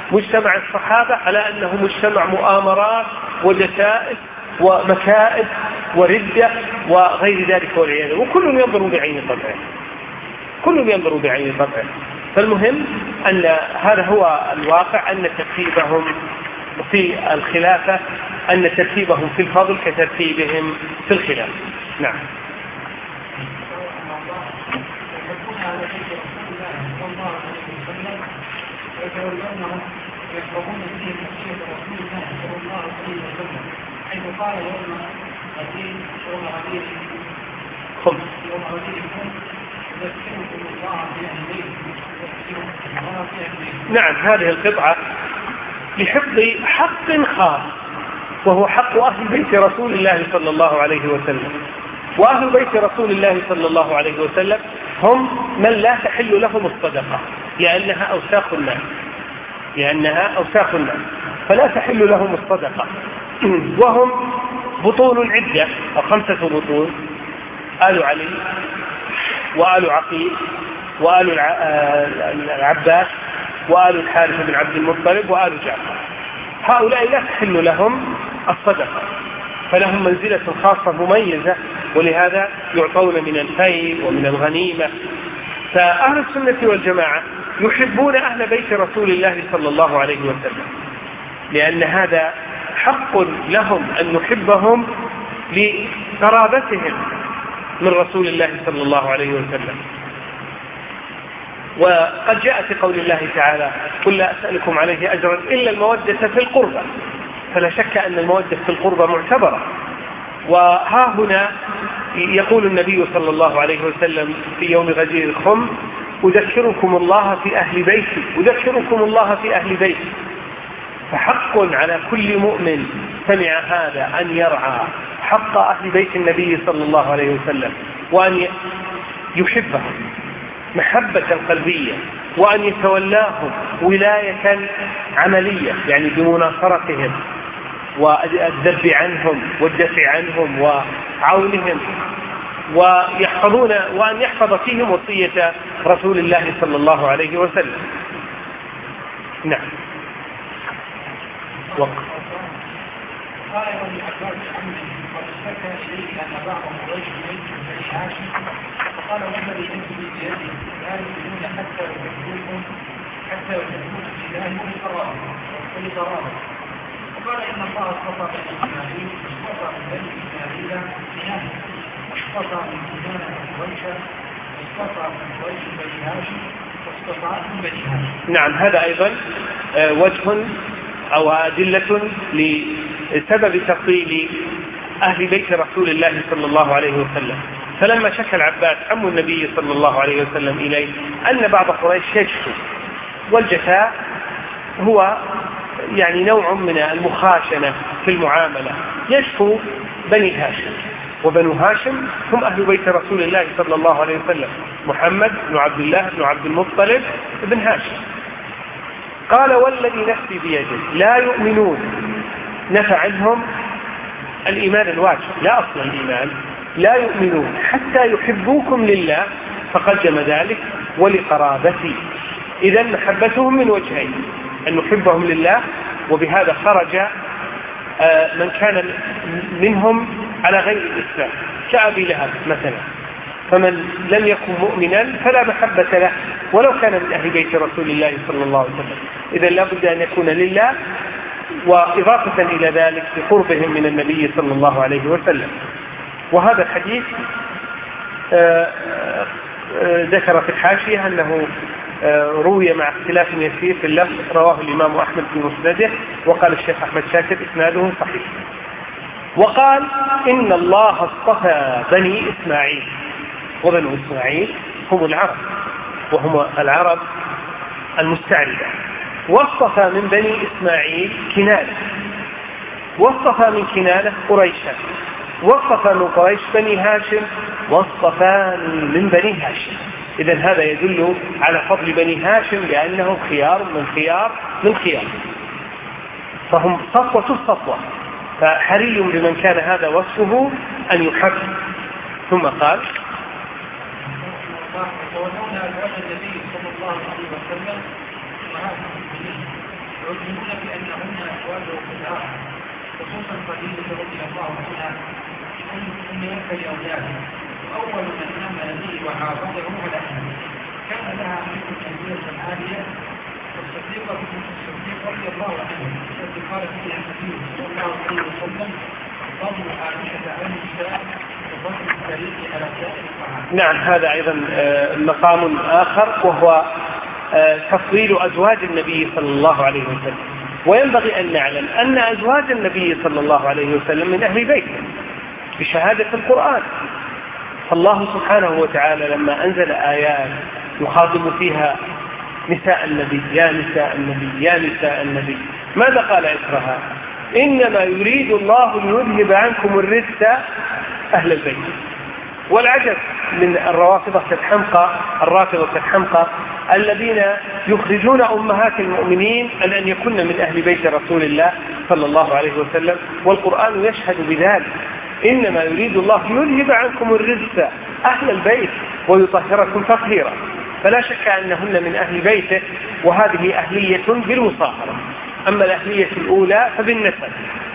مجتمع الصحابة على أنه مجتمع مؤامرات ودسائس ومكائد وردة وغير ذلك والعياذ، وكل ينظر بعين طبعه، كل ينظر بعين طبعه. فالمهم أن هذا هو الواقع، أن ترتيبهم في الخلافة أن ترتيبهم في الفضل كترتيبهم في الخلافة. نعم. يشربون به مسيرة رسول الله صلى الله عليه وسلم، حيث قال يوم غدير يوم غدير خمس يوم غدير خمس يذكركم الله في أهل بيته الله في أهل بيته. نعم، هذه القطعة لحفظ حق خاص، وهو حق أهل بيت رسول الله صلى الله عليه وسلم. وأهل بيت رسول الله صلى الله عليه وسلم هم من لا تحل لهم الصدقة، لأنها أوساخ الناس لأنها أوساخ الناس فلا تحل لهم الصدقة. وهم بطون عدة أو خمسة بطون: آل علي وآل عقيل وآل العباس وآل الحارث بن عبد المطلب وآل جعفر. هؤلاء لا تحل لهم الصدقة، فلهم منزلة خاصة مميزة، ولهذا يعطون من الفيء ومن الغنيمة. فأهل السنة والجماعة يحبون أهل بيت رسول الله صلى الله عليه وسلم، لأن هذا حق لهم أن نحبهم لقرابتهم من رسول الله صلى الله عليه وسلم. وقد جاء في قول الله تعالى: قل لا أسألكم عليه أجرا إلا المودة في القربى. فلا شك أن المودة في القربى معتبرة. وها هنا يقول النبي صلى الله عليه وسلم في يوم غدير الخم: أذكركم الله في أهل بيتي أذكركم الله في أهل بيتي. فحق على كل مؤمن سمع هذا أن يرعى حق أهل بيت النبي صلى الله عليه وسلم، وأن يحبهم محبة قلبية، وأن يتولاهم ولاية عملية، يعني بمناصرتهم والذب عنهم والدفع عنهم وعونهم، ويحفظون وأن يحفظ فيهم وصية رسول الله صلى الله عليه وسلم. نعم. وقف. قال ابن عباس عمي قد اشتكى اليك ان بعض قريش بيت بني هاشم، فقال والذي نفسي بيده لا يؤمنون حتى يحبوكم حتى يحبوكم في الله ولقرابه. وقال ان الله اصطفى بني اسماعيل واصطفى من بني اسماعيل كنانه، واصطفى من كنانه قريشا، واصطفى من قريش بني هاشم، واصطفى من بني هاشم. نعم، هذا ايضا وجه أو أدلة لسبب تفضيل أهل بيت رسول الله صلى الله عليه وسلم. فلما شكى العباس عم النبي صلى الله عليه وسلم إليه أن بعض قريش يجفو، والجفاء هو يعني نوع من المخاشنة في المعاملة، يجفو بني هاشم، وبنو هاشم هم أهل بيت رسول الله صلى الله عليه وسلم: محمد بن عبد الله بن عبد المطلب بن هاشم. قال والذي نفسي بيده لا يؤمنون، نفى عنهم الإيمان الواجب لا أصل الإيمان، لا يؤمنون حتى يحبوكم لله، فقدم ذلك ولقرابتي. إذن محبتهم من وجهين: أن نحبهم لله، وبهذا خرج من كان منهم على غير الإسلام كأبي لهب مثلا، فمن لم يكن مؤمنا فلا محبة له ولو كان من أهل بيت رسول الله صلى الله عليه وسلم. إذن لا بد أن يكون لله، وإضافة إلى ذلك بقربهم من النبي صلى الله عليه وسلم. وهذا الحديث ذكر في الحاشية أنه روي مع اختلاف يسير في اللفظ، رواه الإمام أحمد في مسنده، وقال الشيخ أحمد شاكر إسناده صحيح. وقال إن الله اصطفى بني إسماعيل، وبنو إسماعيل هم العرب، وهم العرب المستعربة. واصطفى من بني إسماعيل كنانة، واصطفى من كنانة قريشا، واصطفى من قريش بني هاشم، واصطفى من بني هاشم. إذن هذا يدل على فضل بني هاشم لأنهم خيار من خيار من خيار، فهم صفوة الصفوة، فحري بمن كان هذا وصفه أن يحب. ثم قال وتولون أزواج النبي صلى الله عليه وسلم يؤمنون بأنهن أزواجه في الآخر، خصوصا خديجة رضي الله عنها أن يكفي أولاده، وأول من آمن به وعاضده على أهله. كان لها منكم أزواج عالية، والصديقة بنت الصديق رضي الله عنها التي قالت فيها النبي صلى الله عليه وسلم: فضل عائشة على النساء وفضل التاريخ على سائر الطعام. نعم، هذا أيضا مقام آخر، وهو تفضيل أزواج النبي صلى الله عليه وسلم. وينبغي أن نعلم أن أزواج النبي صلى الله عليه وسلم من أهل بيته بشهادة القرآن. فالله سبحانه وتعالى لما أنزل آيات يخاطب فيها نساء النبي: يا نساء النبي يا نساء النبي، ماذا قال إسرها؟ إنما يريد الله ليذهب عنكم الرجس أهل البيت. والعجب من الروافضة الحمقى الرافضة الحمقى الذين يخرجون أمهات المؤمنين أن أن يكن من أهل بيت رسول الله صلى الله عليه وسلم، والقرآن يشهد بذلك: إنما يريد الله ليذهب عنكم الرجس أهل البيت ويطهركم تطهيرا. فلا شك أنهن من أهل بيته، وهذه أهلية بالمصاهرة. أما الأهلية الأولى فبالنسب.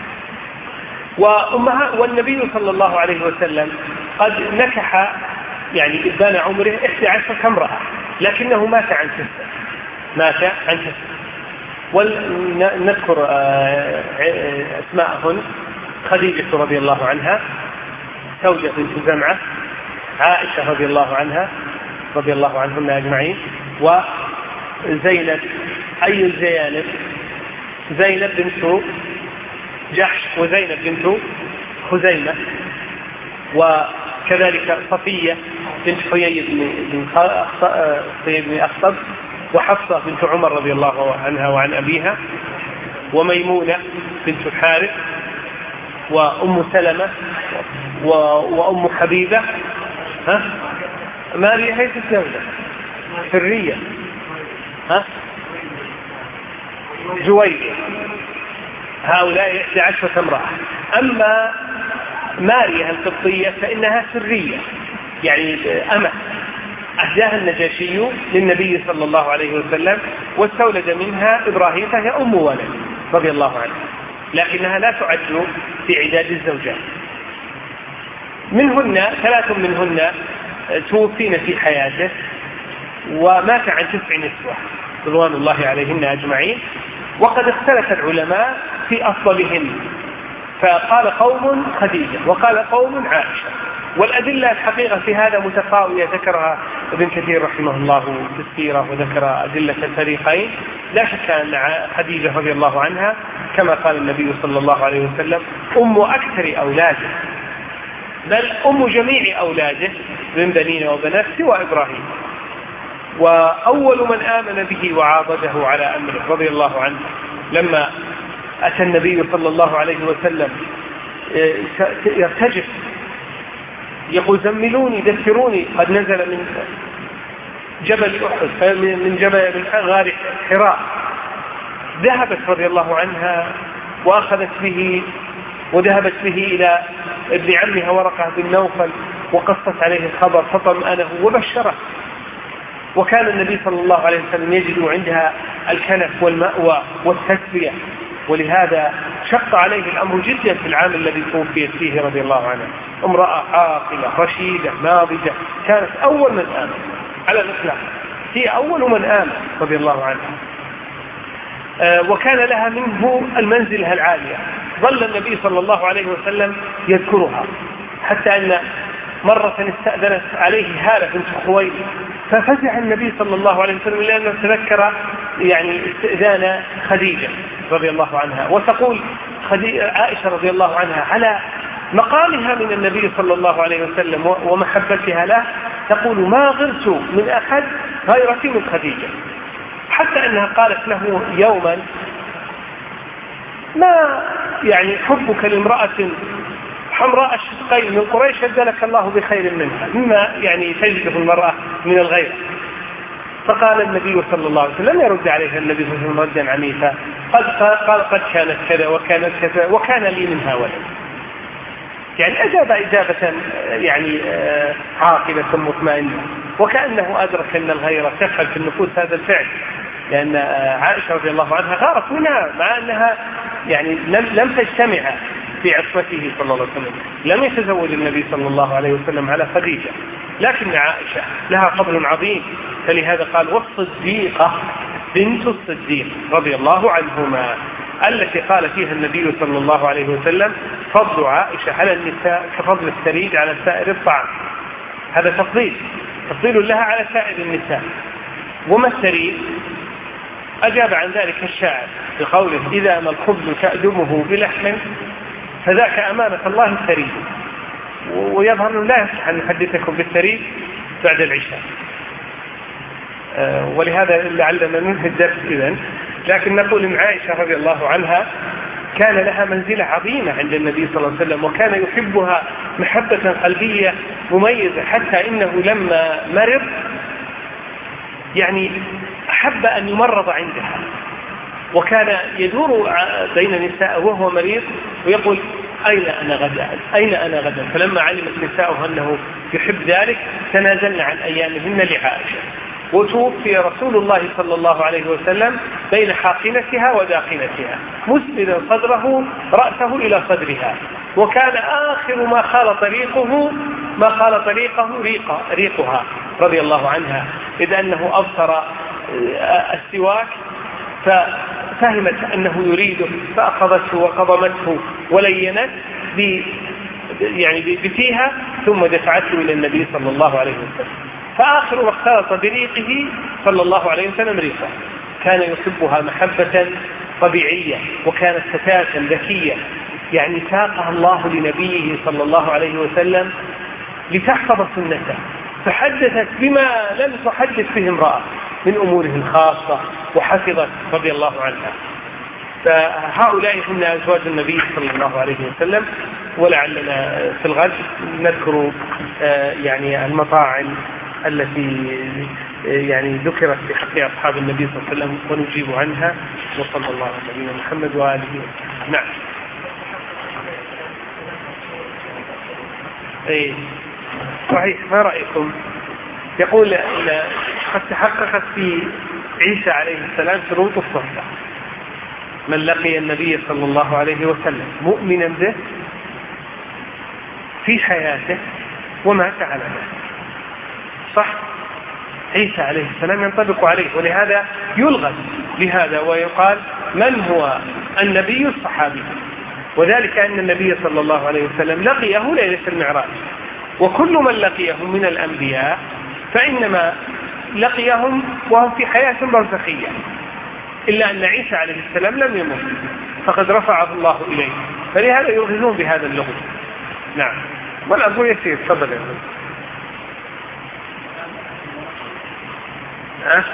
والنبي صلى الله عليه وسلم قد نكح يعني إبان عمره إحدى عشرة امرأة، لكنه مات عن تسع مات عن تسع ونذكر أسماءهن: خديجة رضي الله عنها، زوجة بنت زمعة، عائشة رضي الله عنها رضي الله عنهن أجمعين، وزينب أي الزيانب زينب بنت جحش، وزينب بنت خزيمة، وكذلك صفية بنت حيي بن أخطب، وحفصة بنت عمر رضي الله عنها وعن أبيها، وميمونة بنت الحارث، وأم سلمة، وأم حبيبة. ها ماريا هي الزوجة سرية، ها جويرية. هؤلاء إحدى عشرة امرأة. أما ماريا القبطية فإنها سرية، يعني أمة أهداها النجاشي للنبي صلى الله عليه وسلم، واستولد منها إبراهيم، فهي أم ولد رضي الله عنها، لكنها لا تعد في عداد الزوجات. منهن ثلاث منهن توفين في حياته، ومات عن تسع نسوة رضوان الله عليهن أجمعين. وقد اختلف العلماء في أفضلهن، فقال قوم خديجة وقال قوم عائشة، والأدلة الحقيقة في هذا متفاوتة، ذكرها ابن كثير رحمه الله في السيرة، وذكر أدلة الفريقين. لا شك أن خديجة رضي الله عنها كما قال النبي صلى الله عليه وسلم: أم أكثر أولاده، بل أم جميع أولاده من بنين وبنات سوى إبراهيم. وأول من آمن به وعاضده على أمره رضي الله عنه لما أتى النبي صلى الله عليه وسلم يرتجف يقول: زملوني دثروني، قد نزل من جبل أحد من جبل من غار حراء. ذهبت رضي الله عنها وأخذت به وذهبت به إلى ابن عمها ورقة بن نوفل، وقصت عليه الخبر فطمأنه وبشره. وكان النبي صلى الله عليه وسلم يجد عندها الكنف والمأوى والتسبية، ولهذا شق عليه الأمر جدا في العام الذي توفيت فيه رضي الله عنها. امرأة عاقلة رشيدة ناضجة، كانت أول من آمن على الإطلاق، هي أول من آمن رضي الله عنها. آه وكان لها منه المنزلة العالية. ظل النبي صلى الله عليه وسلم يذكرها، حتى أن مرة استأذنت عليه هالة بنت خويلد، ففزع النبي صلى الله عليه وسلم لأنه تذكر يعني استئذان خديجة رضي الله عنها. وتقول عائشة رضي الله عنها على مقامها من النبي صلى الله عليه وسلم ومحبتها له، تقول: ما غرت من أحد غيرتي من خديجة، حتى أنها قالت له يوما: ما يعني حبك لامرأة حمراء الشقين من قريش أبدلك الله بخير منها، مما يعني تجده المرأة من الغير. فقال النبي صلى الله عليه وسلم يرد عليها النبي صلى الله عليه وسلم ردا عنيفا، قد قال قد كانت كذا وكانت كذا وكان لي منها ولد. يعني أجاب إجابة يعني عاقلة مطمئنة، وكأنه أدرك أن الغيرة تفعل في النفوس هذا الفعل. لأن عائشة رضي الله عنها غارت منها مع أنها يعني لم, لم تجتمع في عصمته صلى الله عليه وسلم، لم يتزوج النبي صلى الله عليه وسلم على خديجة، لكن عائشة لها فضل عظيم، فلهذا قال والصديقة بنت الصديق رضي الله عنهما، التي قال فيها النبي صلى الله عليه وسلم فضل عائشة على النساء كفضل الثريد على سائر الطعام. هذا تفضيل تفضيل لها على سائر النساء. وما الثريد؟ أجاب عن ذلك الشاعر بقوله إذا ما الخبز تأدمه بلحم فذاك أمانة الله الثريد. ويظهر أنه لا يصح أن نحدثكم بالثريد بعد العشاء، أه ولهذا لعلنا ننهي الدرس إذن. لكن نقول إن عائشة رضي الله عنها كان لها منزلة عظيمة عند النبي صلى الله عليه وسلم، وكان يحبها محبة قلبية مميزة، حتى إنه لما مرض يعني أحب أن يمرض عندها، وكان يدور بين النساء وهو مريض ويقول أين أنا غدا أين أنا غدا. فلما علمت نساؤه أنه يحب ذلك تنازلن عن أيامهن لعائشة. وتوفي رسول الله صلى الله عليه وسلم بين حاقنتها وداقنتها مسندا صدره رأسه إلى صدرها، وكان آخر ما خال طريقه ما خال طريقه ريق ريقها رضي الله عنها، إذ أنه أبصر السواك ففهمت أنه يريده فأخذته وقضمته ولينت يعني بفيها ثم دفعته إلى النبي صلى الله عليه وسلم. فآخر ما اختلط بريقه صلى الله عليه وسلم ريقه. كان يحبها محبة طبيعية، وكانت فتاة ذكية يعني ساقها الله لنبيه صلى الله عليه وسلم لتحفظ سنته، فحدثت بما لم تحدث به امرأة من أموره الخاصة وحفظت رضي الله عنها. فهؤلاء هم أزواج النبي صلى الله عليه وسلم. ولعلنا في الغد نذكر يعني المطاعم التي يعني ذكرت في حق أصحاب النبي صلى الله عليه وسلم ونجيب عنها. وصلى الله على نبينا محمد وآله وسلم. نعم. ايه صحيح. ما رأيكم؟ يقول إن قد تحققت في عيسى عليه السلام شروط الصحبة. من لقي النبي صلى الله عليه وسلم مؤمنا به في حياته ومات على ذلك صح. عيسى عليه السلام ينطبق عليه، ولهذا يلغز لهذا ويقال من هو النبي الصحابي، وذلك أن النبي صلى الله عليه وسلم لقيه ليلة المعراج، وكل من لقيهم من الأنبياء فإنما لقيهم وهم في حياة برزخية، إلا أن عيسى عليه السلام لم يمت فقد رفعه الله إليه، فلهذا يلغزون بهذا اللغز. نعم. والأمر يسير. تفضل يا أخي. أه؟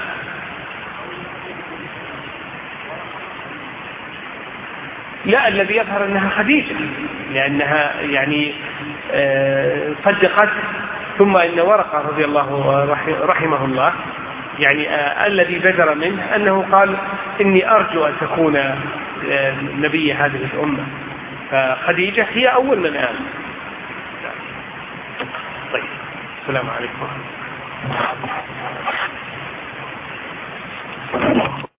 لا، الذي يظهر أنها خديجة، لأنها يعني صدقت. ثم إن ورقة رضي الله رحمه الله يعني آه الذي بدر منه أنه قال إني أرجو أن تكون آه نبي هذه الأمة، فخديجة هي أول من آمن. طيب، السلام عليكم.